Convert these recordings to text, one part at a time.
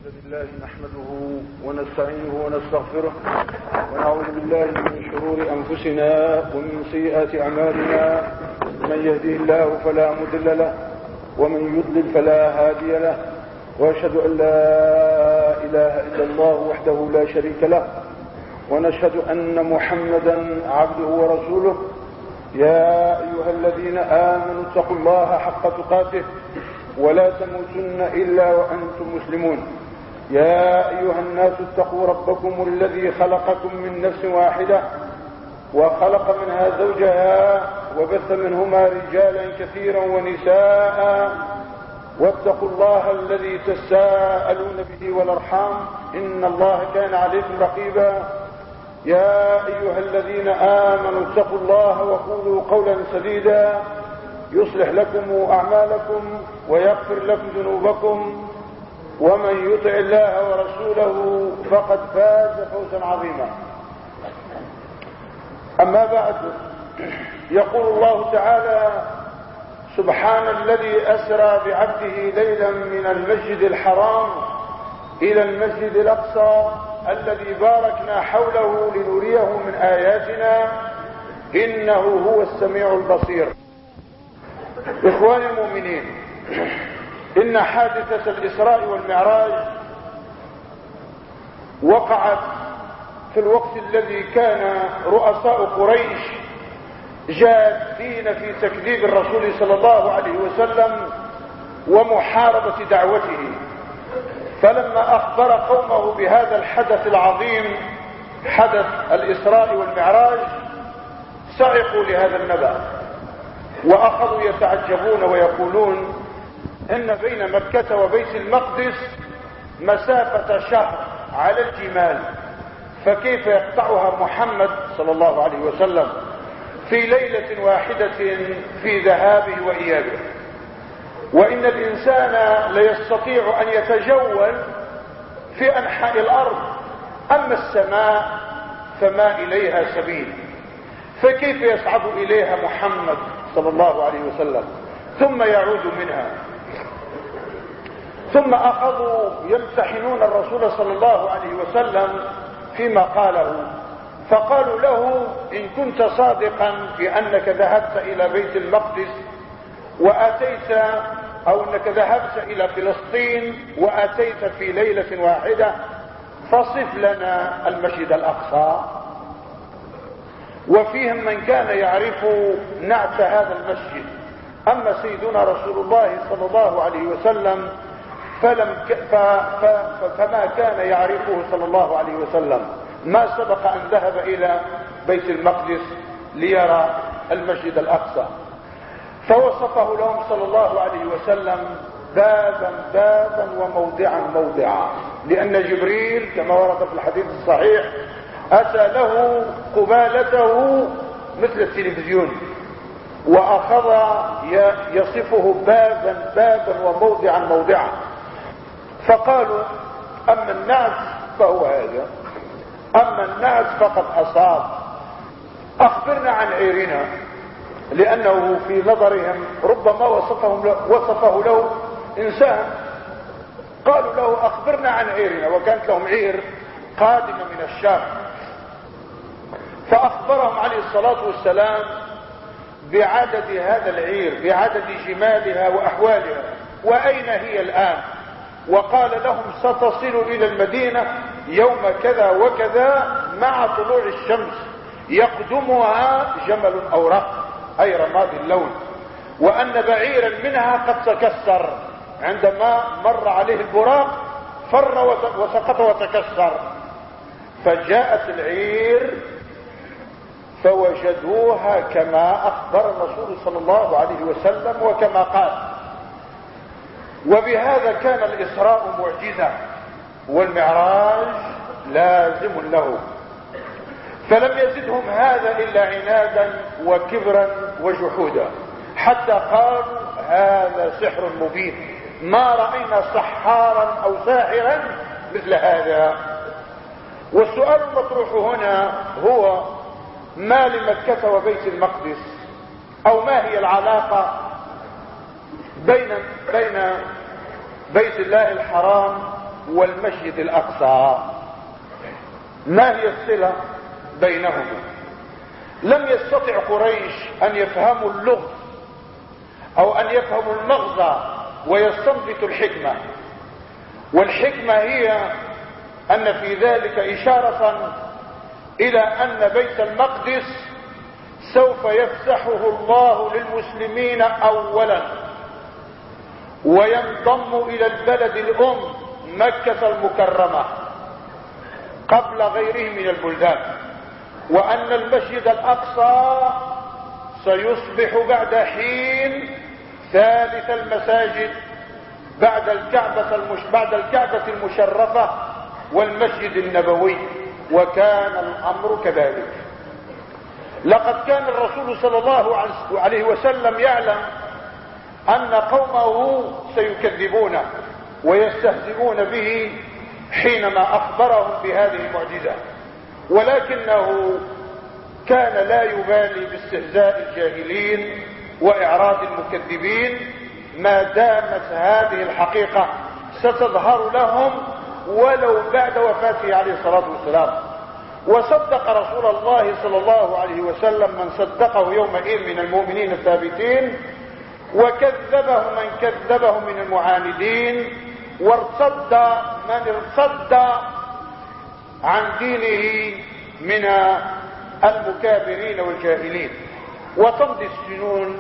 لله نحمده ونستعينه ونستغفره ونعوذ بالله من شرور أنفسنا ومن سيئات أعمالنا. من يهده الله فلا مضل له ومن يضلل فلا هادي له، وأشهد أن لا إله إلا الله وحده لا شريك له، ونشهد أن محمدا عبده ورسوله. يا أيها الذين آمنوا اتقوا الله حق تقاته ولا تموتن إلا وأنتم مسلمون. يا أيها الناس اتقوا ربكم الذي خلقكم من نفس واحدة وخلق منها زوجها وبث منهما رجالا كثيرا ونساء، واتقوا الله الذي تساءلون به والأرحام إن الله كان عليكم رقيبا. يا أيها الذين آمنوا اتقوا الله وقولوا قولا سديدا يصلح لكم أعمالكم ويغفر لكم ذنوبكم، ومن يطع الله ورسوله فقد فاز فوزا عظيما. أما بعد، يقول الله تعالى: سبحان الذي أسرى بعبده ليلا من المسجد الحرام إلى المسجد الأقصى الذي باركنا حوله لنريه من آياتنا إنه هو السميع البصير. إخواني المؤمنين، إن حادثة الإسراء والمعراج وقعت في الوقت الذي كان رؤساء قريش جادين في تكذيب الرسول صلى الله عليه وسلم ومحاربة دعوته. فلما أخبر قومه بهذا الحدث العظيم، حدث الإسراء والمعراج، صعقوا لهذا النبأ وأخذوا يتعجبون ويقولون إن بين مكة وبيت المقدس مسافة شهر على الجمال، فكيف يقطعها محمد صلى الله عليه وسلم في ليلة واحدة في ذهابه وإيابه؟ وإن الإنسان ليستطيع أن يتجول في أنحاء الأرض، أما السماء فما إليها سبيل، فكيف يصعد إليها محمد صلى الله عليه وسلم ثم يعود منها؟ ثم أخذوا يمتحنون الرسول صلى الله عليه وسلم فيما قاله، فقالوا له: إن كنت صادقا في أنك ذهبت إلى بيت المقدس وأتيت، أو أنك ذهبت إلى فلسطين وأتيت في ليلة واحدة، فصف لنا المسجد الأقصى. وفيهم من كان يعرف نعت هذا المسجد، أما سيدنا رسول الله صلى الله عليه وسلم فما كان يعرفه صلى الله عليه وسلم، ما سبق أن ذهب إلى بيت المقدس ليرى المسجد الأقصى. فوصفه لهم صلى الله عليه وسلم بابا بابا وموضعا موضعا، لأن جبريل كما ورد في الحديث الصحيح أتى له قبالته مثل التلفزيون، وأخذ يصفه بابا بابا وموضعا موضعا. فقالوا: أما النعت فهو هذا، أما النعت فقد أصاب، أخبرنا عن عيرنا، لأنه في نظرهم ربما وصفه له إنسان. قالوا له: أخبرنا عن عيرنا، وكانت لهم عير قادمة من الشام. فأخبرهم عليه الصلاة والسلام بعدد هذا العير، بعدد جمالها وأحوالها، وأين هي الآن. وقال لهم: ستصل إلى المدينة يوم كذا وكذا مع طلوع الشمس، يقدمها جمل أورق أي رماد اللون، وأن بعيرا منها قد تكسر عندما مر عليه البراق، فر وسقط وتكسر. فجاءت العير فوجدوها كما أخبر الرسول صلى الله عليه وسلم وكما قال. وبهذا كان الإسراء معجزة والمعراج لازم له. فلم يزدهم هذا إلا عنادا وكبرا وجحودا، حتى قالوا: هذا سحر مبين، ما رأينا سحارا أو ساحرا مثل هذا. والسؤال المطروح هنا هو: ما لمكة وبيت المقدس، أو ما هي العلاقة بين بيت الله الحرام والمسجد الأقصى. ما هي الصلة بينهما؟ لم يستطع قريش أن يفهموا اللغة أو أن يفهموا المغزى ويستنبطوا الحكمة. والحكمة هي أن في ذلك إشارة إلى أن بيت المقدس سوف يفتحه الله للمسلمين أولا، وينضم إلى البلد الأم مكة المكرمة قبل غيره من البلدان، وأن المسجد الأقصى سيصبح بعد حين ثالث المساجد بعد الكعبة المشرفة والمسجد النبوي. وكان الأمر كذلك. لقد كان الرسول صلى الله عليه وسلم يعلم أن قومه سيكذبونه ويستهزئون به حينما أخبرهم بهذه المعجزة، ولكنه كان لا يبالي باستهزاء الجاهلين وإعراض المكذبين ما دامت هذه الحقيقة ستظهر لهم ولو بعد وفاته عليه الصلاة والسلام. وصدق رسول الله صلى الله عليه وسلم من صدقه يومئذ من المؤمنين الثابتين، وكذبه من كذبه من المعاندين، وارتد من ارتد عن دينه من المكابرين والجاهلين. وتمضي السنون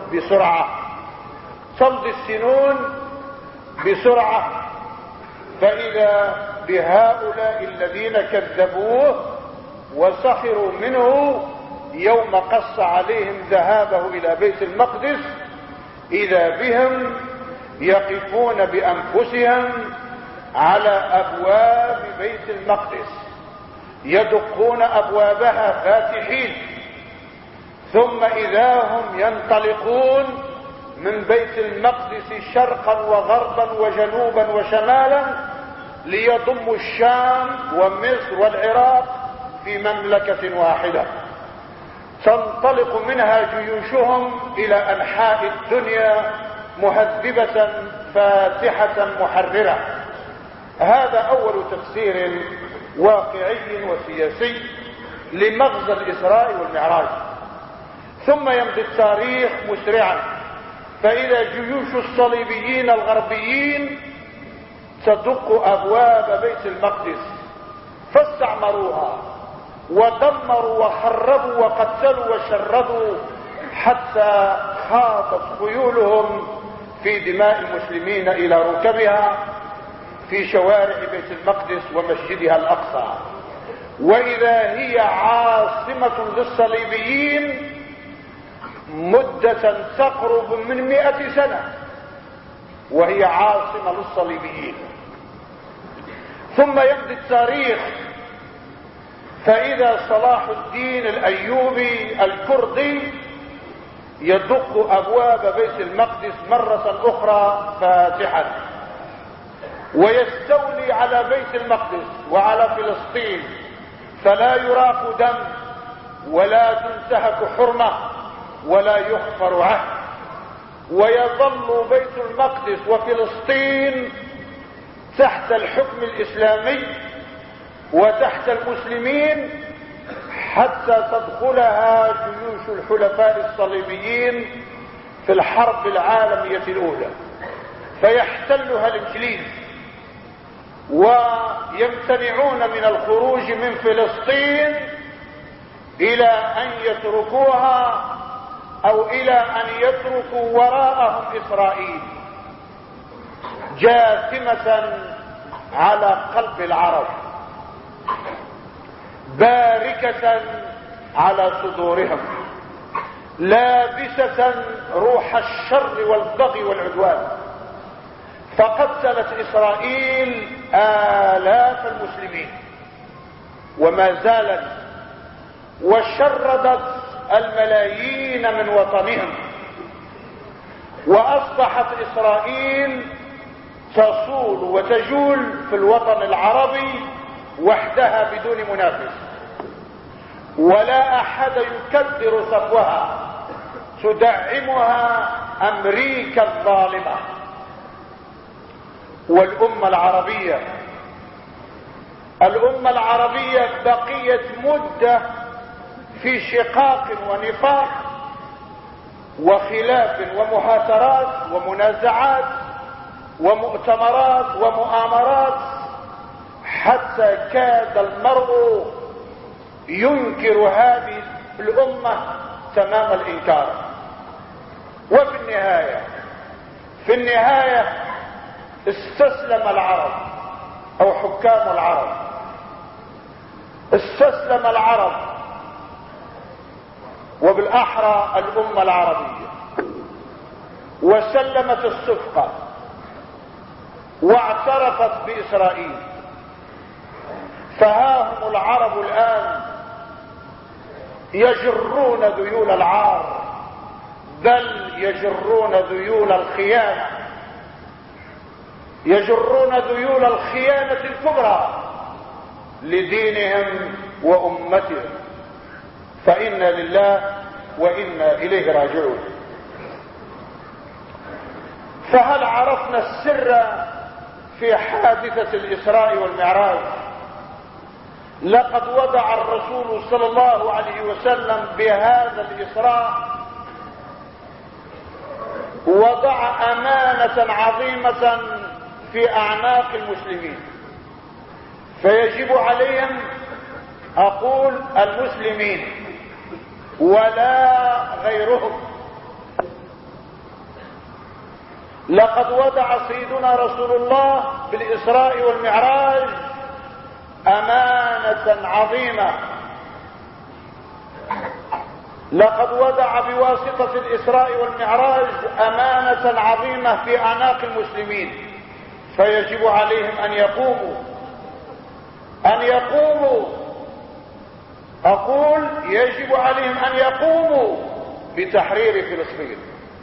بسرعة، فإذا بهؤلاء الذين كذبوه وسخروا منه يوم قص عليهم ذهابه إلى بيت المقدس، إذا بهم يقفون بأنفسهم على أبواب بيت المقدس يدقون أبوابها فاتحين، ثم إذا هم ينطلقون من بيت المقدس شرقا وغربا وجنوبا وشمالا ليضموا الشام ومصر والعراق في مملكة واحدة. تنطلق منها جيوشهم إلى أنحاء الدنيا مهذبة فاتحة محررة. هذا أول تفسير واقعي وسياسي لمغزى الإسراء والمعراج. ثم يمضي التاريخ مسرعا، فإذا جيوش الصليبيين الغربيين تدق أبواب بيت المقدس فاستعمروها ودمروا وخربوا وقتلوا وشردوا حتى خاضت خيولهم في دماء المسلمين إلى ركبها في شوارع بيت المقدس ومسجدها الأقصى. وإذا هي عاصمة للصليبيين مدة تقرب من 100 سنة، وهي عاصمة للصليبيين. ثم يمضي التاريخ، فإذا صلاح الدين الأيوبي الكردي يدق أبواب بيت المقدس مرة أخرى فاتحا، ويستولي على بيت المقدس وعلى فلسطين، فلا يراق دم ولا تنتهك حرمة ولا يغفر عهد، ويظل بيت المقدس وفلسطين تحت الحكم الإسلامي وتحت المسلمين حتى تدخلها جيوش الحلفاء الصليبيين في الحرب العالمية الأولى، فيحتلها الإنجليز ويمتنعون من الخروج من فلسطين إلى أن يتركوها أو إلى أن يتركوا وراءهم إسرائيل جاثمة على قلب العرب باركة على صدورهم لابسة روح الشر والبغي والعدوان. فقتلت إسرائيل آلاف المسلمين وما زالت، وشردت الملايين من وطنهم، وأصبحت إسرائيل تصول وتجول في الوطن العربي وحدها بدون منافس، ولا أحد يكدر صفوها، تدعمها أمريكا الظالمة. والأمة العربية الأمة العربية بقيت مدة في شقاق ونفاق وخلاف ومهاترات ومنازعات ومؤتمرات ومؤامرات، حتى كاد المرء ينكر هذه الأمة تمام الإنكار. وفي النهاية استسلم العرب أو حكام العرب، استسلم العرب وبالأحرى الأمة العربية، وسلمت الصفقة واعترفت بإسرائيل. فها هم العرب الآن يجرون ذيول العار، بل يجرون ذيول الخيانة، يجرون ذيول الخيانة الكبرى لدينهم وأمتهم. فإنا لله وإنا إليه راجعون. فهل عرفنا السر في حادثة الإسراء والمعراج؟ لقد وضع الرسول صلى الله عليه وسلم بهذا الإسراء وضع أمانة عظيمة في أعناق المسلمين، فيجب عليهم، أقول المسلمين ولا غيرهم، لقد وضع سيدنا رسول الله بالإسراء والمعراج أمانة عظيمة. لقد وضع بواسطة الإسراء والمعراج أمانة عظيمة في أعناق المسلمين، فيجب عليهم أن يقوموا أقول يجب عليهم أن يقوموا بتحرير فلسطين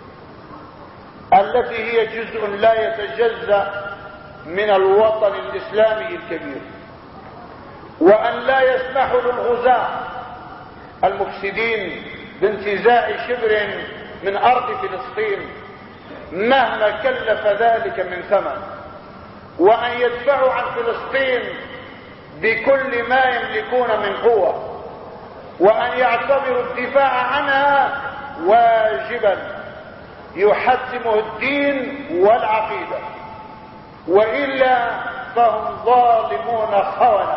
التي هي جزء لا يتجزأ من الوطن الإسلامي الكبير، وأن لا يسمحوا للغزاة المفسدين بانتزاع شبر من أرض فلسطين مهما كلف ذلك من ثمن، وأن يدفعوا عن فلسطين بكل ما يملكون من قوة، وأن يعتبروا الدفاع عنها واجبا يحتمه الدين والعقيدة، وإلا فهم ظالمون خونة،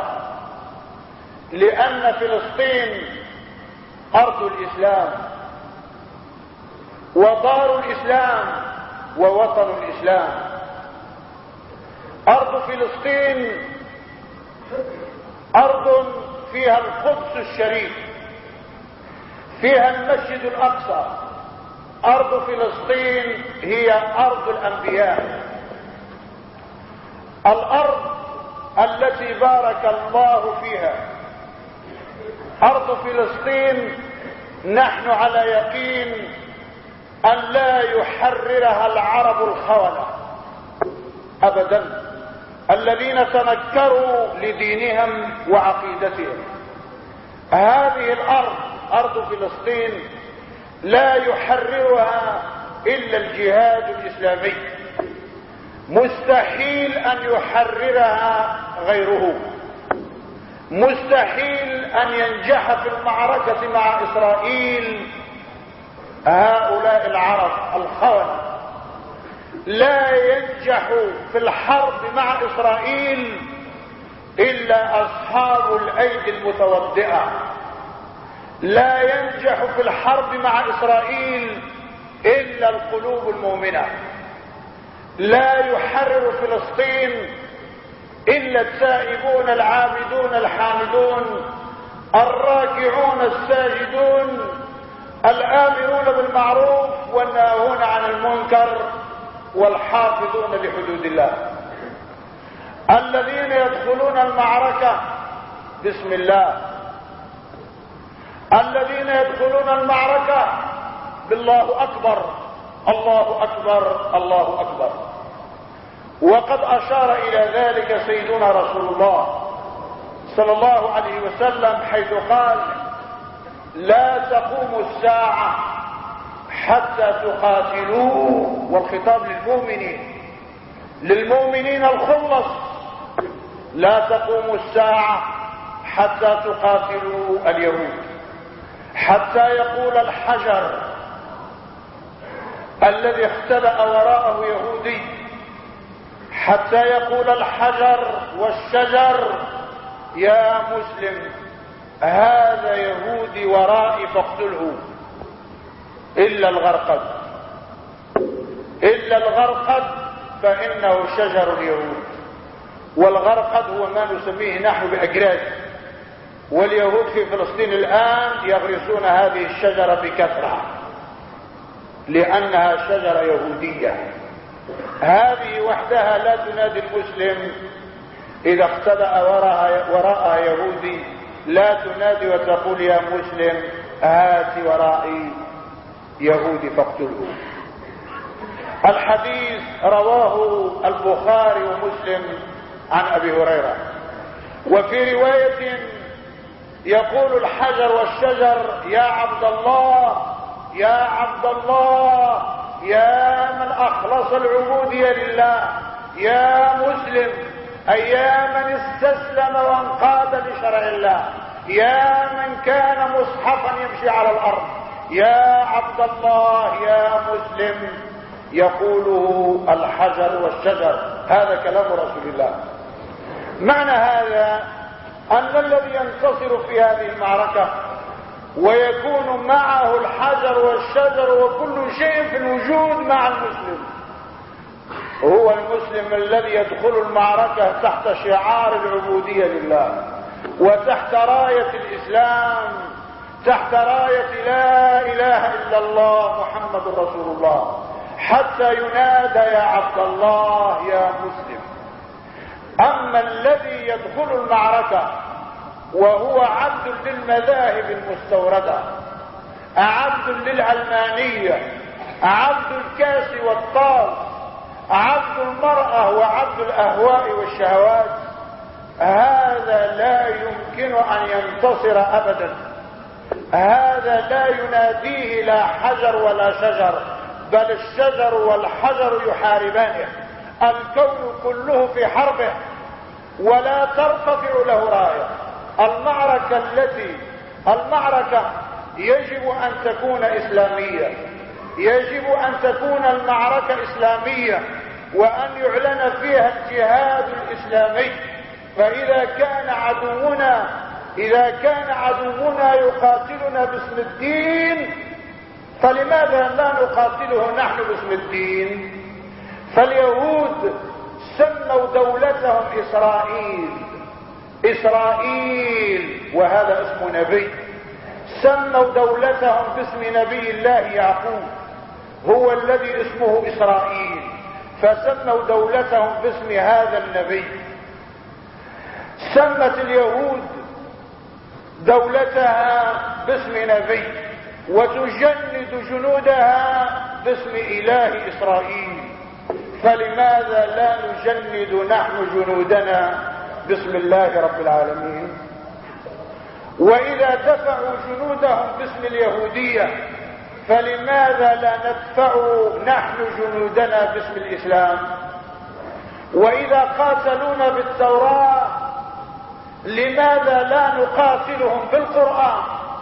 لأن فلسطين أرض الإسلام ودار الإسلام ووطن الإسلام. أرض فلسطين أرض فيها القدس الشريف، فيها المسجد الأقصى. أرض فلسطين هي أرض الأنبياء، الأرض التي بارك الله فيها. أرض فلسطين نحن على يقين أن لا يحررها العرب الخونة أبدا، الذين تنكروا لدينهم وعقيدتهم. هذه الأرض أرض فلسطين لا يحررها إلا الجهاد الإسلامي، مستحيل أن يحررها غيره، مستحيل أن ينجح في المعركة مع إسرائيل هؤلاء العرب الخونة. لا ينجح في الحرب مع إسرائيل إلا أصحاب الأيدي المتوضئة، لا ينجح في الحرب مع إسرائيل إلا القلوب المؤمنة، لا يحرر فلسطين إلا التائبون العابدون الحامدون الراكعون الساجدون الآمرون بالمعروف والناهون عن المنكر والحافظون لحدود الله، الذين يدخلون المعركة بسم الله، الذين يدخلون المعركة بالله أكبر الله أكبر الله أكبر. وقد أشار إلى ذلك سيدنا رسول الله صلى الله عليه وسلم حيث قال: لا تقوم الساعة حتى تقاتلوا، والخطاب للمؤمنين الخلص، لا تقوم الساعة حتى تقاتلوا اليهود، حتى يقول الحجر الذي اختبأ وراءه يهودي، حتى يقول الحجر والشجر يا مسلم هذا يهودي ورائي فاقتله، إلا الغرقد، إلا الغرقد فإنه شجر اليهود. والغرقد هو ما نسميه نحن بأجراج، واليهود في فلسطين الآن يغرسون هذه الشجرة بكثرة لأنها شجرة يهودية. هذه وحدها لا تنادي المسلم إذا اختبأ وراءها يهودي، لا تنادي وتقول يا مسلم هات ورائي يهودي فاقتله. الحديث رواه البخاري ومسلم عن أبي هريرة، وفي رواية يقول الحجر والشجر يا عبد الله يا عبد الله يا من أخلص العبودية لله، يا مسلم أي يا من استسلم وانقاد لشرع الله، يا من كان مصحفا يمشي على الأرض، يا عبد الله يا مسلم. يقوله الحجر والشجر. هذا كلام رسول الله. معنى هذا أن الذي ينتصر في هذه المعركة ويكون معه الحجر والشجر وكل شيء في الوجود مع المسلم هو المسلم الذي يدخل المعركة تحت شعار العبودية لله، وتحت راية الإسلام، تحت راية لا إله إلا الله محمد رسول الله، حتى ينادى يا عبد الله يا مسلم. أما الذي يدخل المعركة وهو عبد للمذاهب المستوردة، عبد للعلمانية، عبد الكاس والطاس، عبد المرأة وعبد الأهواء والشهوات، هذا لا يمكن أن ينتصر أبدا. هذا لا يناديه لا حجر ولا شجر، بل الشجر والحجر يحاربانه. الكون كله في حربه ولا ترتفع له راية. المعركة يجب أن تكون إسلامية، يجب أن تكون المعركة إسلامية، وأن يعلن فيها الجهاد الإسلامي. فإذا كان عدونا يقاتلنا باسم الدين، فلماذا لا نقاتله نحن باسم الدين؟ فاليهود سموا دولتهم إسرائيل، وهذا اسم نبي. سموا دولتهم باسم نبي الله يعقوب، هو الذي اسمه إسرائيل، فسموا دولتهم باسم هذا النبي. سمت اليهود دولتها باسم نبي، وتجند جنودها باسم إله إسرائيل. فلماذا لا نجند نحن جنودنا باسم الله رب العالمين؟ وإذا دفعوا جنودهم باسم اليهودية، فلماذا لا ندفع نحن جنودنا باسم الإسلام؟ وإذا قاتلونا بالتوراة، لماذا لا نقاتلهم بالقرآن؟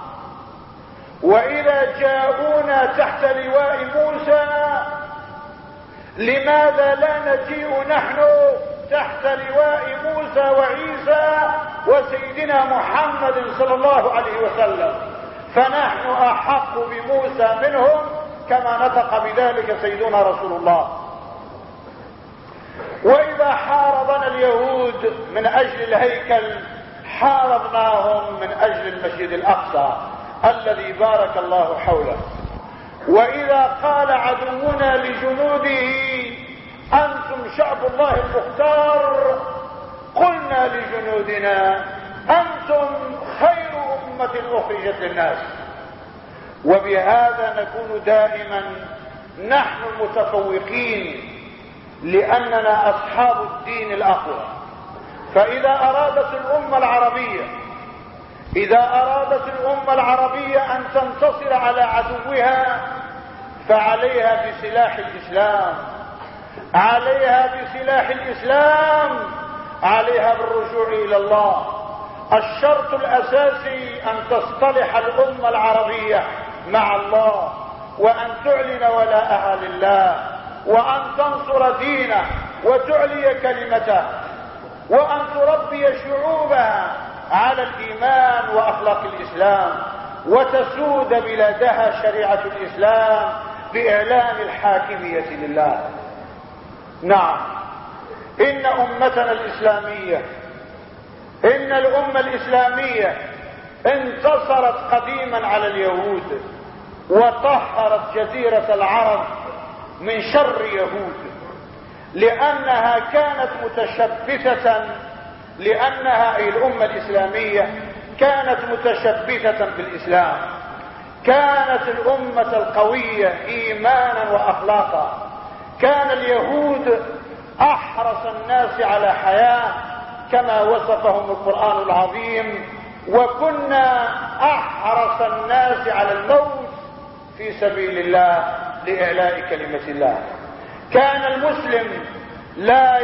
وإذا جاءونا تحت لواء موسى، لماذا لا نجيء نحن تحت لواء موسى وعيسى وسيدنا محمد صلى الله عليه وسلم؟ فنحن أحق بموسى منهم، كما نطق بذلك سيدنا رسول الله. وإذا حاربنا اليهود من أجل الهيكل، حاربناهم من أجل المسجد الأقصى الذي بارك الله حوله. وإذا قال عدونا لجنوده أنتم شعب الله المختار، قلنا لجنودنا أنتم خير أمة أخرجت للناس. وبهذا نكون دائما نحن المتفوقين، لأننا أصحاب الدين الأقوى. فإذا أرادت الأمة العربية أن تنتصر على عدوها، فعليها بسلاح الإسلام، عليها بسلاح الإسلام عليها بالرجوع الى الله. الشرط الاساسي ان تصطلح الامة العربية مع الله، وان تعلن ولاءها لله، وان تنصر دينه وتعلي كلمته، وان تربي شعوبها على الايمان واخلاق الاسلام، وتسود بلادها شريعة الاسلام باعلان الحاكمية لله. نعم، ان امتنا الاسلامية، ان الامة الاسلامية انتصرت قديما على اليهود، وطهرت جزيرة العرب من شر يهود، لانها كانت متشبثة، لانها اي الامة الاسلامية كانت متشبثة بالاسلام، كانت الامة القوية ايمانا واخلاقا. كان اليهود احرص الناس على حياة كما وصفهم القرآن العظيم، وكنا احرص الناس على الموت في سبيل الله لإعلاء كلمة الله. كان المسلم لا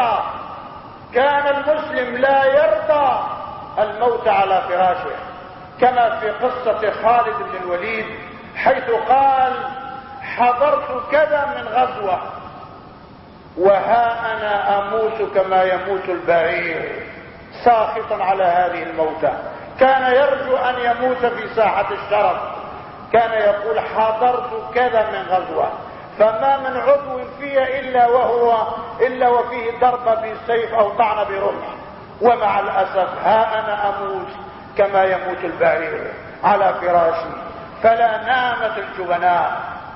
يرضى الموت على فراشه، كما في قصة خالد بن الوليد حيث قال: حضرت كذا من غزوة وها انا اموت كما يموت البعير، ساخطا على هذه الموتى. كان يرجو ان يموت في ساحة الشرف. كان يقول: حضرت كذا من غزوة، فما من عضو في الا وفيه ضربة بالسيف او طعن برمح، ومع الاسف ها انا اموت كما يموت البعير على فراشي. فلا نامت الجبناء.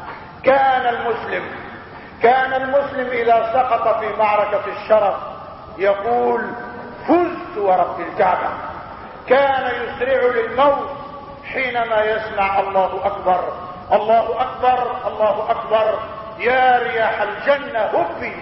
كان المسلم اذا سقط في معركة الشرف يقول: فزت ورب الكعبة. كان يسرع للموت حينما يسمع الله اكبر الله اكبر الله اكبر، يا رياح الجنة هبي.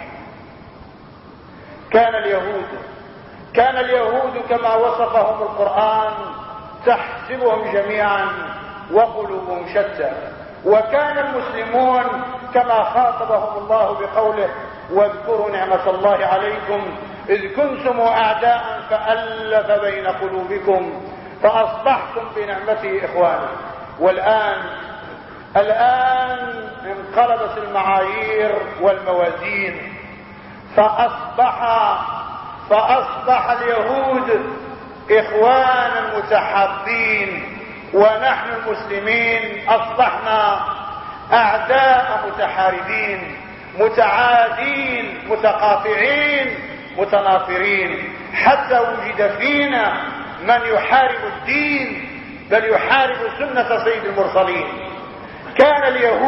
كان اليهود كما وصفهم القرآن تحسبهم جميعا وقلوبهم شتى. وكان المسلمون كما خاطبهم الله بقوله: واذكروا نعمة الله عليكم إذ كنتم أعداء فألف بين قلوبكم فأصبحتم بنعمته إخوانا. الآن انقلبت المعايير والموازين، فأصبح اليهود إخوانا متحابين، ونحن المسلمين أصبحنا أعداء متحاربين متعادين متقاطعين متنافرين، حتى وجد فينا من يحارب الدين بل يحارب سنة سيد المرسلين. كان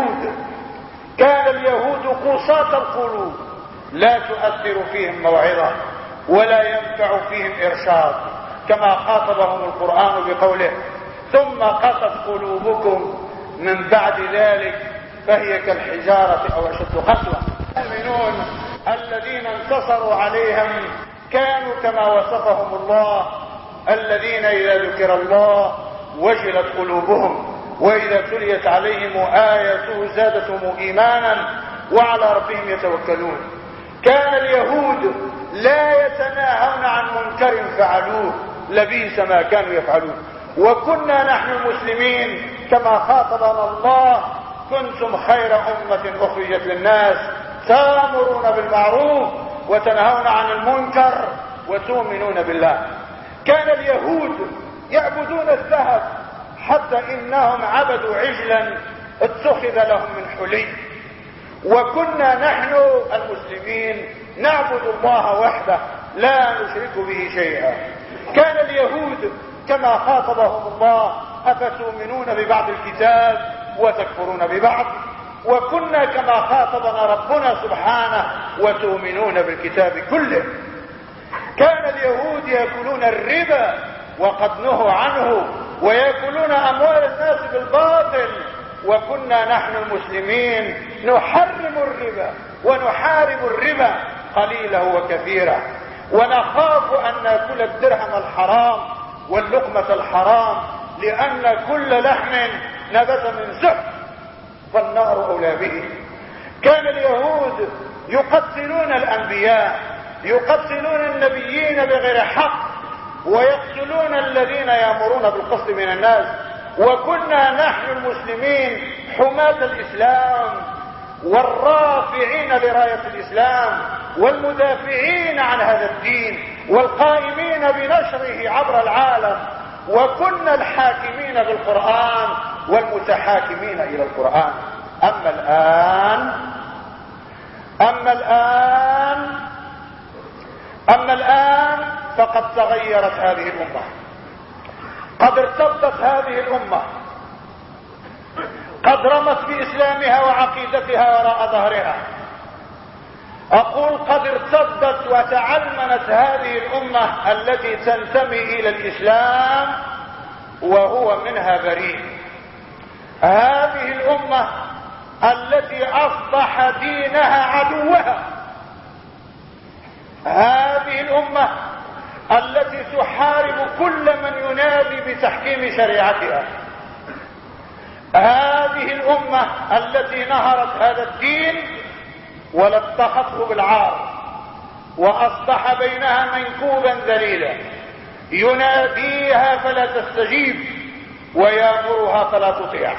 اليهود قساة القلوب، لا تؤثر فيهم موعظة ولا ينفع فيهم إرشاد، كما خاطبهم القرآن بقوله: ثم قست قلوبكم من بعد ذلك فهي كالحجارة أو أشد قسوة. المؤمنون الذين انتصروا عليهم كانوا كما وصفهم الله: الذين إذا ذكر الله وجلت قلوبهم وإذا تليت عليهم آياته زادتهم إيمانا وعلى ربهم يتوكلون. كان اليهود لا يتناهون عن منكر فعلوه، لبئس ما كانوا يفعلون. وكنا نحن المسلمين كما خاطبنا الله: كنتم خير أمة أخرجت للناس تأمرون بالمعروف وتنهون عن المنكر وتؤمنون بالله. كان اليهود يعبدون الذهب، حتى إنهم عبدوا عجلا اتخذ لهم من حلي. وكنا نحن المسلمين نعبد الله وحده لا نشرك به شيئا. كان اليهود كما خاطبهم الله: أفتؤمنون ببعض الكتاب وتكفرون ببعض. وكنا كما خاطبنا ربنا سبحانه: وتؤمنون بالكتاب كله. كان اليهود يأكلون الربا وقد نهوا عنه، ويأكلون أموال الناس بالباطل. وكنا نحن المسلمين نحرم الربا ونحارب الربا قليله وكثيره، ونخاف أن نأكل الدرهم الحرام واللقمة الحرام، لأن كل لحم نبت من زحف فالنار أولى به. كان اليهود يقتلون الأنبياء يقتلون النبيين بغير حق ويقتلون الذين يأمرون بالقسط من الناس، وكنا نحن المسلمين حماة الإسلام والرافعين لراية الإسلام والمدافعين عن هذا الدين والقائمين بنشره عبر العالم، وكنا الحاكمين بالقرآن والمتحاكمين إلى القرآن. أما الآن فقد تغيرت هذه الأمة، قد ارتدت هذه الأمة، قد رمت بإسلامها وعقيدتها وراء ظهرها. أقول قد ارتدت وتعلمنت هذه الأمة التي تنتمي إلى الإسلام وهو منها بريء. هذه الأمة التي أصبح دينها عدوها، هذه الأمة التي تحارب كل من ينادي بتحكيم شريعتها، هذه الأمة التي نهرت هذا الدين ولطخته بالعار وأصبح بينها منكوبا ذليلا، يناديها فلا تستجيب ويأمرها فلا تطيع،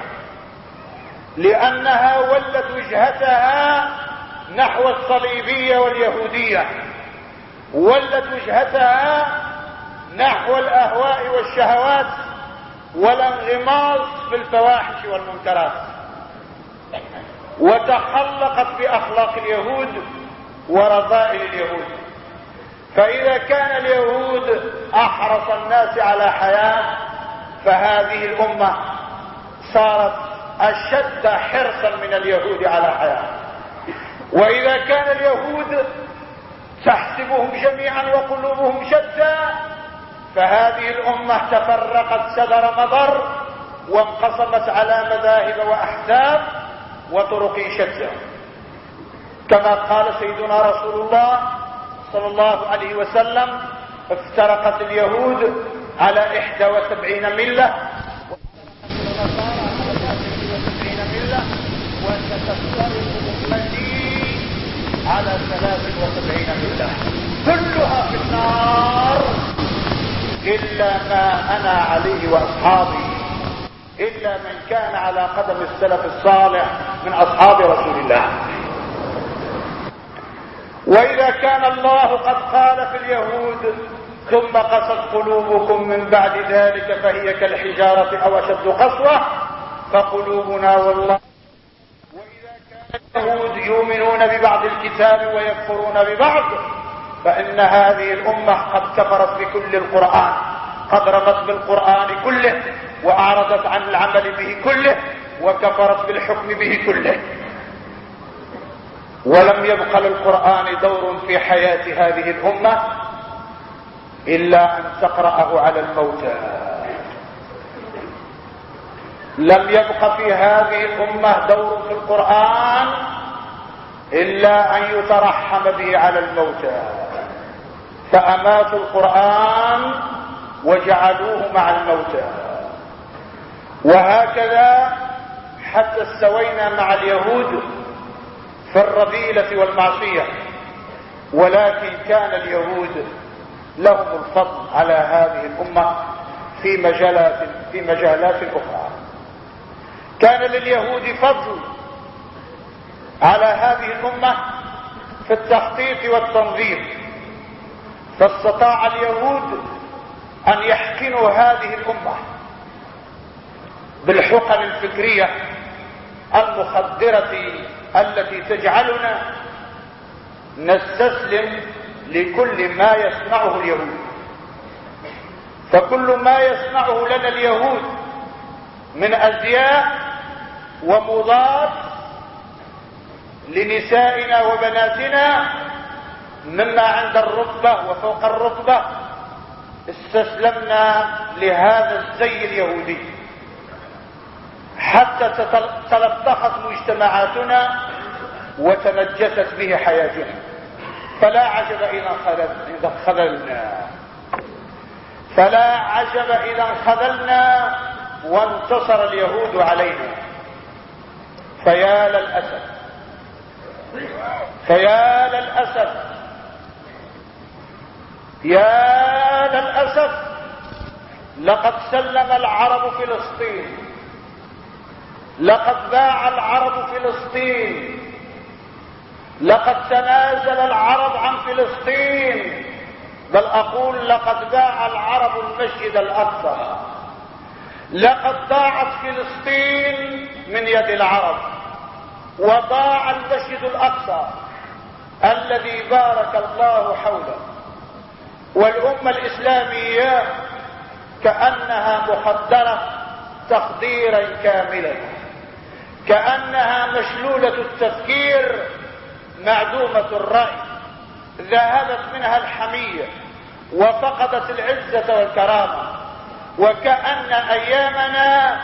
لأنها ولت وجهتها نحو الصليبية واليهودية، ولت وجهتها نحو الأهواء والشهوات والانغماس في الفواحش والمنكرات، وتخلقت بأخلاق اليهود ورذائل اليهود. فإذا كان اليهود أحرص الناس على حياة، فهذه الأمة صارت أشد حرصا من اليهود على حياة. وإذا كان اليهود تحسبهم جميعا وقلوبهم شتى، فهذه الأمة تفرقت سدر مضر وانقسمت على مذاهب وأحزاب وطرق شتى، كما قال سيدنا رسول الله صلى الله عليه وسلم: افترقت اليهود على 71 ملة وستفترق أمتي على 73 ملة كلها في النار إلا ما أنا عليه وأصحابي، إلا من كان على قدم السلف الصالح من أصحاب رسول الله. وإذا كان الله قد قال في اليهود: ثم قست قلوبكم من بعد ذلك فهي كالحجارة أو أشد قسوة، فقلوبنا والله. وإذا كان اليهود يؤمنون ببعض الكتاب ويكفرون ببعض، فإن هذه الأمة قد كفرت بكل القرآن، قد رمت بالقرآن كله وأعرضت عن العمل به كله وكفرت بالحكم به كله، ولم يبق للقرآن دور في حياة هذه الأمة إلا أن تقرأه على الموتى. لم يبق في هذه الأمة دور في القرآن إلا أن يترحم به على الموتى، فأماتوا القرآن وجعلوه مع الموتى. وهكذا حتى استوينا مع اليهود في الرذيلة والمعصية، ولكن كان اليهود لهم الفضل على هذه الأمة في مجالات أخرى. كان لليهود فضل على هذه الأمة في التخطيط والتنظيم، فاستطاع اليهود أن يحقنوا هذه الأمة بالحقن الفكرية المخدرة التي تجعلنا نستسلم لكل ما يصنعه اليهود. فكل ما يصنعه لنا اليهود من أزياء ومضاد لنسائنا وبناتنا مما عند الرتبة وفوق الرتبة، استسلمنا لهذا الزي اليهودي حتى تلطخت مجتمعاتنا وتنجست به حياتنا. فلا عجب إذا انخذلنا وانتصر اليهود علينا. فيا للأسف يا للأسف لقد سلم العرب فلسطين، لقد باع العرب فلسطين، لقد تنازل العرب عن فلسطين، بل أقول لقد باع العرب المسجد الأقصى. لقد ضاعت فلسطين من يد العرب، وضاع المسجد الأقصى الذي بارك الله حوله. والأمة الإسلامية كأنها مخدرة تخديرا كاملا، كأنها مشلولة التفكير معدومة الرأي، ذهبت منها الحمية وفقدت العزة والكرامة، وكأن أيامنا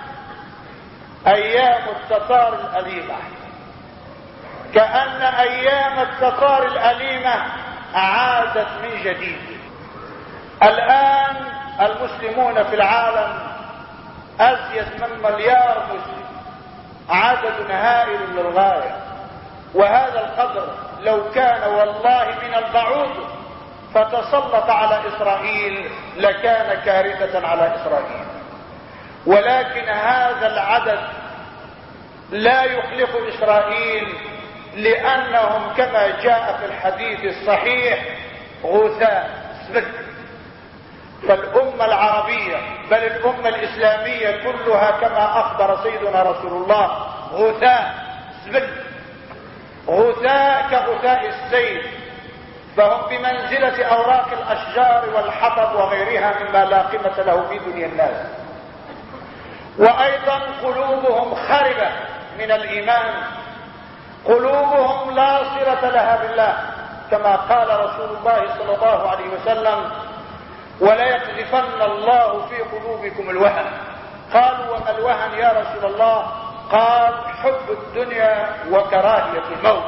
أيام التتار الأليمة، كأن أيام التتار الأليمة عادت من جديد. الآن المسلمون في العالم أزيد من 1 مليار مسلم، عدد هائل للغاية، وهذا القدر لو كان والله من البعوض فتسلط على إسرائيل لكان كارثة على إسرائيل. ولكن هذا العدد لا يخلف إسرائيل، لأنهم كما جاء في الحديث الصحيح غثاء سبت. فالأمة العربية بل الأمة الإسلامية كلها كما أخبر سيدنا رسول الله غثاء سبت، غثاء كغثاء السيل، فهم بمنزلة أوراق الأشجار والحطب وغيرها مما لا قيمة له في دنيا الناس. وأيضا قلوبهم خربة من الإيمان، قلوبهم لا صلة لها بالله، كما قال رسول الله صلى الله عليه وسلم: ولا يقذفن الله في قلوبكم الوهن. قالوا: وما الوهن يا رسول الله؟ قال: حب الدنيا وكراهية الموت.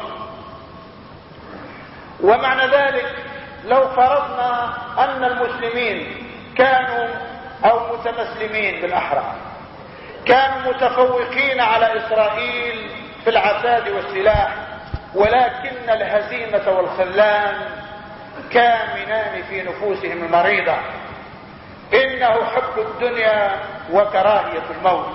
ومعنى ذلك لو فرضنا أن المسلمين كانوا أو متمسلمين بالأحرى كانوا متفوقين على إسرائيل في العتاد والسلاح، ولكن الهزيمة والخذلان كامنان في نفوسهم المريضة، إنه حب الدنيا وكراهية الموت.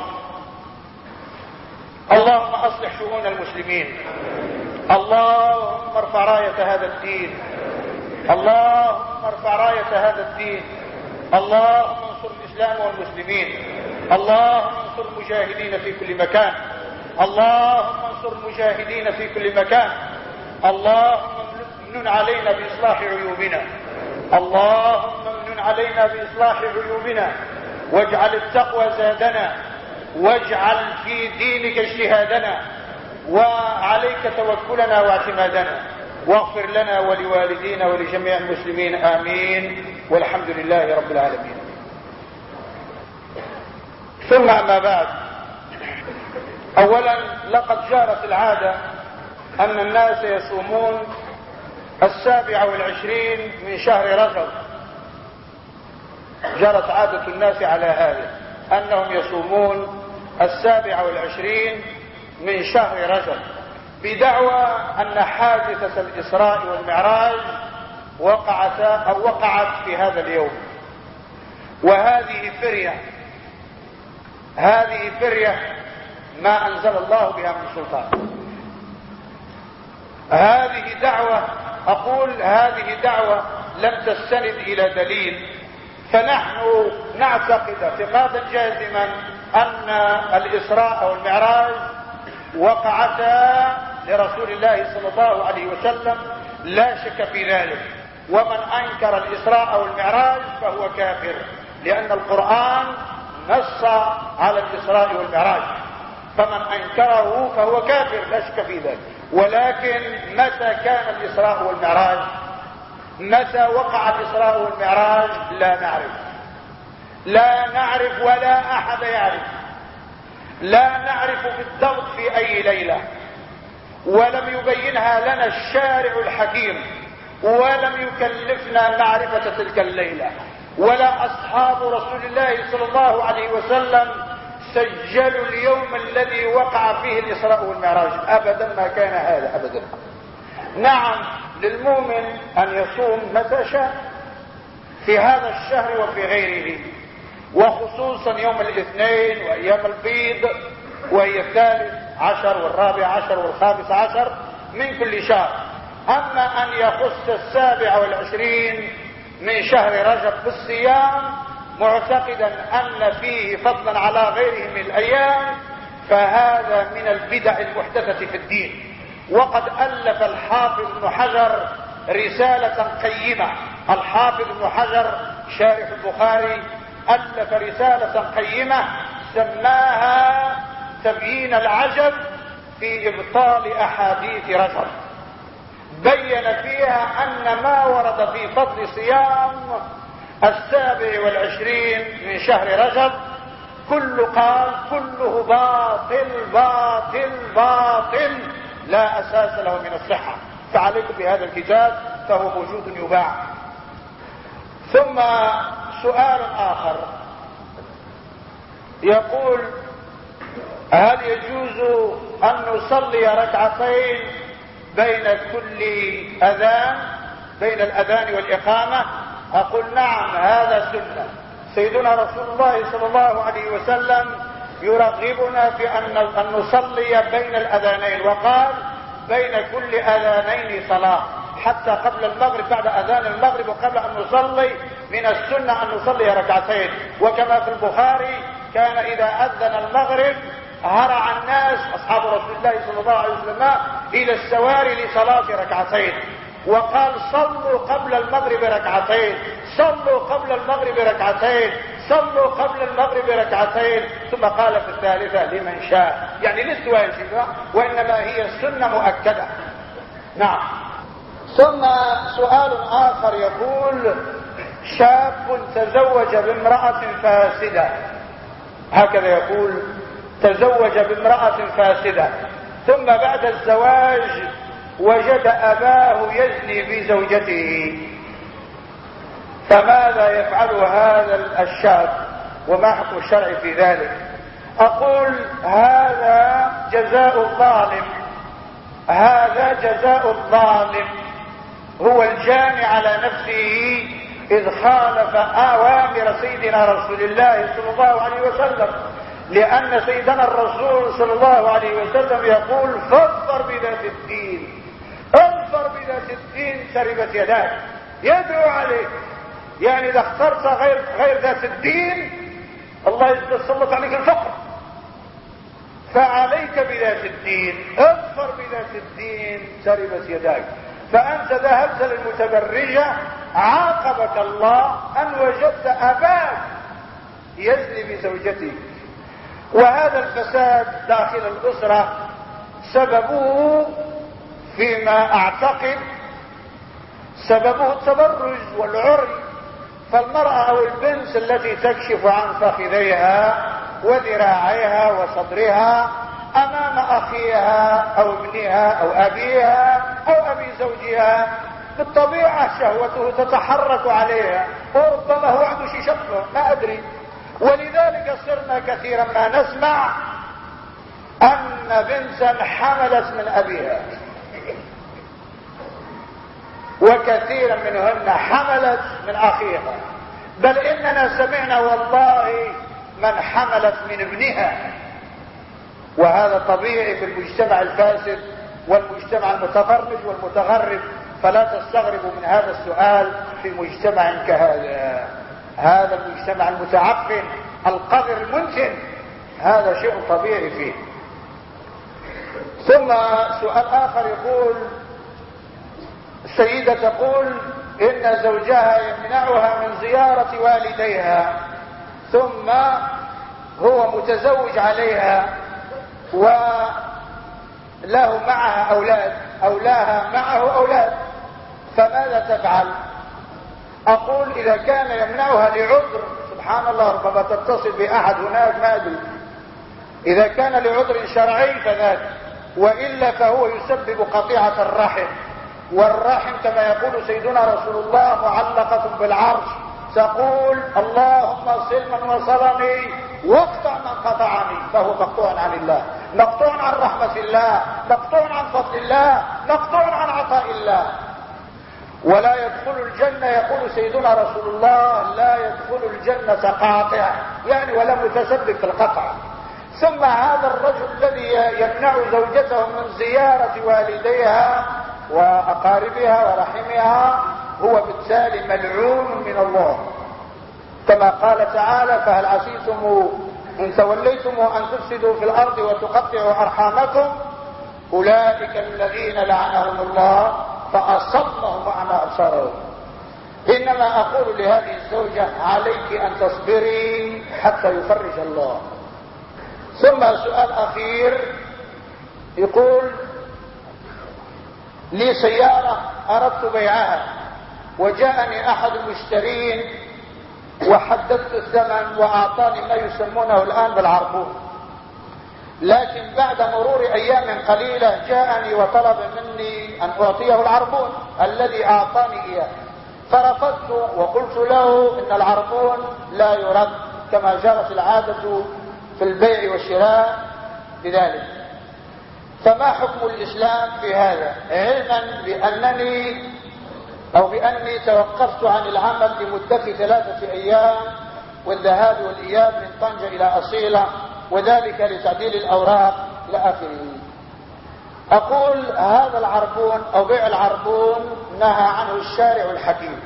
اللهم أصلح شؤون المسلمين، اللهم ارفع راية هذا الدين، اللهم ارفع راية هذا الدين، اللهم انصر الإسلام والمسلمين، اللهم انصر المجاهدين في كل مكان، اللهم انصر المجاهدين في كل مكان، اللهم امنن علينا بإصلاح عيوبنا، اللهم امنن علينا بإصلاح عيوبنا، واجعل التقوى زادنا، واجعل في دينك اجتهادنا، وعليك توكلنا واعتمادنا، واغفر لنا ولوالدينا ولجميع المسلمين، آمين، والحمد لله رب العالمين. ثم أما بعد، أولا لقد جارت العادة أن الناس يصومون 27 من شهر رجب، جرت عادة الناس على هذا أنهم يصومون 27 من شهر رجب، بدعوى أن حادثة الإسراء والمعراج وقعت في هذا اليوم. وهذه فرية، هذه فرية ما أنزل الله بها من سلطان. هذه دعوة، أقول هذه دعوة لم تستند إلى دليل، فنحن نعتقد اعتقادا جازما أن الإسراء والمعراج وقعتا لرسول الله صلى الله عليه وسلم، لا شك في ذلك. ومن أنكر الإسراء والمعراج فهو كافر، لأن القرآن نص على الإسراء والمعراج، فمن أنكره فهو كافر لا شك في ذلك. ولكن متى كان الإسراء والمعراج؟ متى وقع الإسراء والمعراج؟ لا نعرف، لا نعرف ولا أحد يعرف، لا نعرف بالضبط في أي ليلة، ولم يبينها لنا الشارع الحكيم، ولم يكلفنا معرفة تلك الليلة، ولا أصحاب رسول الله صلى الله عليه وسلم سجلوا اليوم الذي وقع فيه الإسراء والمعراج، أبدا ما كان هذا أبدا. نعم، للمؤمن أن يصوم متى شاء، في هذا الشهر وفي غيره، وخصوصا يوم الاثنين وايام البيض، وهي 13 و14 و15 من كل شهر. اما ان يخص 27 من شهر رجب بالصيام معتقدا ان فيه فضلا على غيره من الايام، فهذا من البدع المحدثة في الدين. وقد الف الحافظ ابن حجر رسالة قيمة، الحافظ ابن حجر شارح البخاري الف رسالة قيمة سماها تبيين العجب في ابطال احاديث رجب، بين فيها ان ما ورد في فضل صيام 27 من شهر رجب كله باطل باطل باطل لا اساس له من الصحة. فعليكم بهذا الكتاب، فهو موجود يباع. ثم سؤال اخر يقول: هل يجوز ان نصلي ركعتين بين كل اذان، بين الاذان والاقامة؟ اقول نعم، هذا سنة. سيدنا رسول الله صلى الله عليه وسلم يرغبنا في ان نصلي بين الاذانين، وقال: بين كل اذانين صلاة، حتى قبل المغرب، بعد اذان المغرب وقبل ان نصلي من السنة ان نصلي ركعتين. وكما في البخاري كان اذا اذن المغرب هرع الناس اصحاب رسول الله صلى الله عليه وسلم الى السواري لصلاة ركعتين، وقال: صلوا قبل المغرب ركعتين، صلوا قبل المغرب ركعتين، صلوا قبل المغرب ركعتين. ثم قال في الثالثة: لمن شاء، يعني لست واجبة، وانما هي السنة مؤكدة. نعم. ثم سؤال اخر يقول: شاب تزوج بامرأة فاسدة، هكذا يقول: تزوج بامرأة فاسدة، ثم بعد الزواج وجد أباه يزني بزوجته، فماذا يفعل هذا الشاب، وما حكم الشرع في ذلك؟ أقول: هذا جزاء الظالم، هذا جزاء الظالم، هو الجاني على نفسه إذ خالف أوامر سيدنا رسول الله صلى الله عليه وسلم، لأن سيدنا الرسول صلى الله عليه وسلم يقول: فاظفر بذات الدين، اظفر بذات الدين تربت يداك، يدعو عليك. يعني إذا اخترت غير ذات الدين الله يسلط عليك الفقر، فعليك بذات الدين، اظفر بذات الدين تربت يداك. فأنت ذهبت للمتبرجة، عاقبك الله أن وجدت أباك يزني بزوجته. وهذا الفساد داخل الأسرة سببه فيما أعتقد سببه التبرج والعري. فالمرأة أو البنت التي تكشف عن فخذيها وذراعيها وصدرها أمام أخيها أو ابنها أو أبيها أو أبي زوجها، بالطبيعة شهوته تتحرك عليها، وربما هو عنده شيء شكله ما أدري. ولذلك صرنا كثيرا ما نسمع أن بنتا حملت من أبيها، وكثيرا منهن حملت من أخيها، بل إننا سمعنا والله من حملت من ابنها. وهذا طبيعي في المجتمع الفاسد والمجتمع المتفرج والمتغرب، فلا تستغربوا من هذا السؤال في مجتمع كهذا، هذا المجتمع المتعفن القذر المنتن، هذا شيء طبيعي فيه. ثم سؤال آخر يقول: السيدة تقول إن زوجها يمنعها من زيارة والديها، ثم هو متزوج عليها وله معها أولاد أو لها معه أولاد، فماذا تفعل؟ أقول: إذا كان يمنعها لعذر، سبحان الله، ربما تتصل بأحد هناك ما أدري، إذا كان لعذر شرعي فذاك، وإلا فهو يسبب قطيعة الرحم. والرحم كما يقول سيدنا رسول الله معلقة بالعرش، تقول: اللهم صل من وصلني واقطع من قطعني، فهو مقطوع عن الله، مقطوع عن رحمة الله، مقطوع عن فضل الله، مقطوع عن عطاء الله. ولا يدخل الجنة يقول سيدنا رسول الله لا يدخل الجنة قاطع، يعني ولا متسبب في القطع. ثم هذا الرجل الذي يمنع زوجته من زيارة والديها وأقاربها ورحمها هو بالتالي ملعون من الله، كما قال تعالى: فهل عسيتم إن توليتم أن تفسدوا في الأرض وتقطعوا أرحامكم أولئك الذين لعنهم الله فأصمهم وأعمى أبصارهم. إنما أقول لهذه الزوجة: عليك أن تصبري حتى يفرج الله. ثم سؤال أخير، يقول: لي سيارة أردت بيعها وجاءني أحد المشترين وحددت الثمن وأعطاني ما يسمونه الآن بالعربون، لكن بعد مرور أيام قليلة جاءني وطلب مني أن أعطيه العربون الذي أعطاني إياه، فرفضت وقلت له إن العربون لا يرد كما جرت العادة في البيع والشراء بذلك. فما حكم الإسلام في هذا، علما بأني توقفت عن العمل لمدة 3 أيام والذهاب والإياب من طنجة إلى أصيلة، وذلك لتعديل الأوراق إلى آخره. أقول: هذا العربون أو بيع العربون نهى عنه الشارع الحكيم،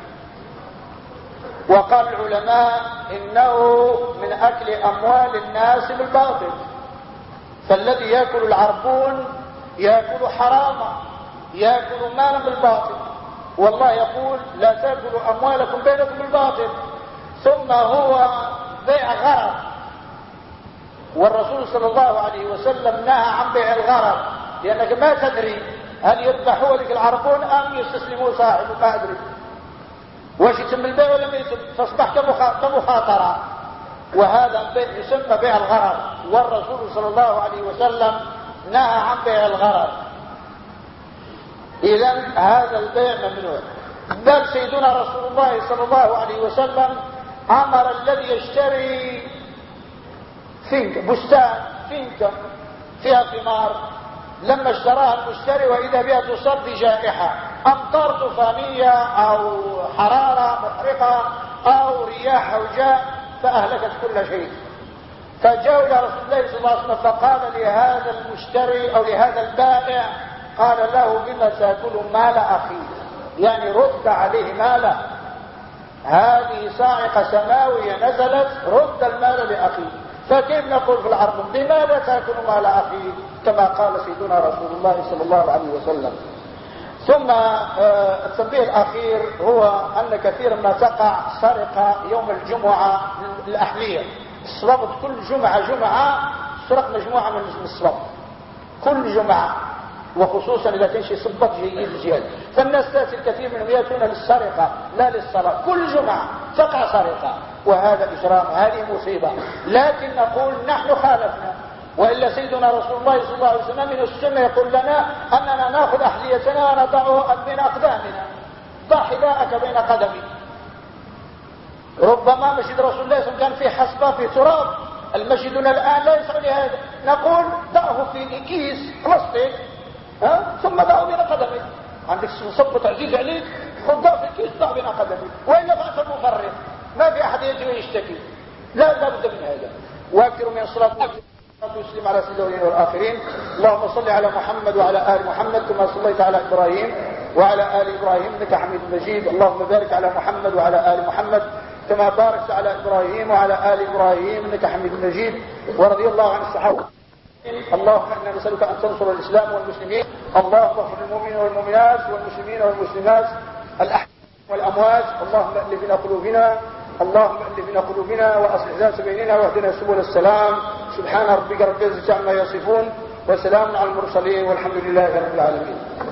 وقال العلماء إنه من أكل أموال الناس بالباطل، فالذي يأكل العربون يأكل حراما، يأكل مالا بالباطل، والله يقول: لا تأكلوا أموالكم بينكم بالباطل. ثم هو بيع غرض، والرسول صلى الله عليه وسلم نهى عن بيع الغرض، لأنك ما تدري هل يذبحوا لك العربون أم يستسلموا صاحبه، ما أدري واش يتم البيع ولا ما يتم، تصبح كمخاطرة، وهذا البيع يسمى بيع الغرض، والرسول صلى الله عليه وسلم نهى عن بيع الغرض. إذن هذا البيع ممنوع. بل سيدنا رسول الله صلى الله عليه وسلم أمر الذي يشتري بستان فينكة فيها ثمار، لما اشتراها المشتري وإذا بها تصاب بجائحة، أمطار طوفانية أو حرارة محرقة أو رياح هوجاء فأهلكت كل شيء، فجاء إلى رسول الله صلى الله عليه وسلم فقال لهذا المشتري أو لهذا البائع، قال له: بما تأكل مال أخيه، يعني رد عليه ماله، هذه صاعقة سماوية نزلت، رد المال لأخيه. فكيف نقول في العرب: بماذا تأكل مال أخيه، كما قال سيدنا رسول الله صلى الله عليه وسلم. ثم التنبيه الأخير هو أن كثيرا ما تقع سرقة يوم الجمعة الأحلية، الصبط كل جمعة سرق مجموعة من الصبط كل جمعة، وخصوصا إذا كان شيء صبط جيد زيادة، فالناس تأتي الكثير منهم يأتون للسرقة لا للصلاة، كل جمعة تقع سرقة، وهذا إجرام، هذه مصيبة. لكن نقول نحن خالفنا، وإلا سيدنا رسول الله صلى الله عليه وسلم من السنة يقول لنا أننا نأخذ أحذيتنا ونضعها بين أقدامنا، ضع حذاءك بين قدمي. ربما مسجد رسول الله صلى الله عليه وسلم كان فيه حصبة في تراب، المسجدنا الآن لا يسع لهذا، نقول ضعه في كيس بلاستيك ثم ضعه بين قدمك، عندك صبة عزيز عليك، خذ ضع في الكيس ضع بين قدمك، وإلا فأنت المفرط، ما في أحد يجي ويشتكي، لا بد من هذا. واكثروا من الصلاة وسلم على سيدنا الأولين والآخرين. اللهم صل على محمد وعلى آل محمد كما صليت على إبراهيم وعلى آل إبراهيم إنك حميد مجيد. اللهم بارك على محمد وعلى آل محمد كما باركت على إبراهيم وعلى آل إبراهيم إنك حميد مجيد. ورضي الله عن الصحابة. اللهم إنا نسألك أن تنصر الإسلام والمسلمين. اللهم اغفر للمؤمنين والمؤمنات والمسلمين والمسلمات الأحياء والأموات. اللهم ألف بين قلوبنا، اللهم ألف بين قلوبنا وأصلح ذات بيننا واهدنا سبل السلام. سبحان ربك رب العزة عما يصفون وسلام على المرسلين والحمد لله رب العالمين.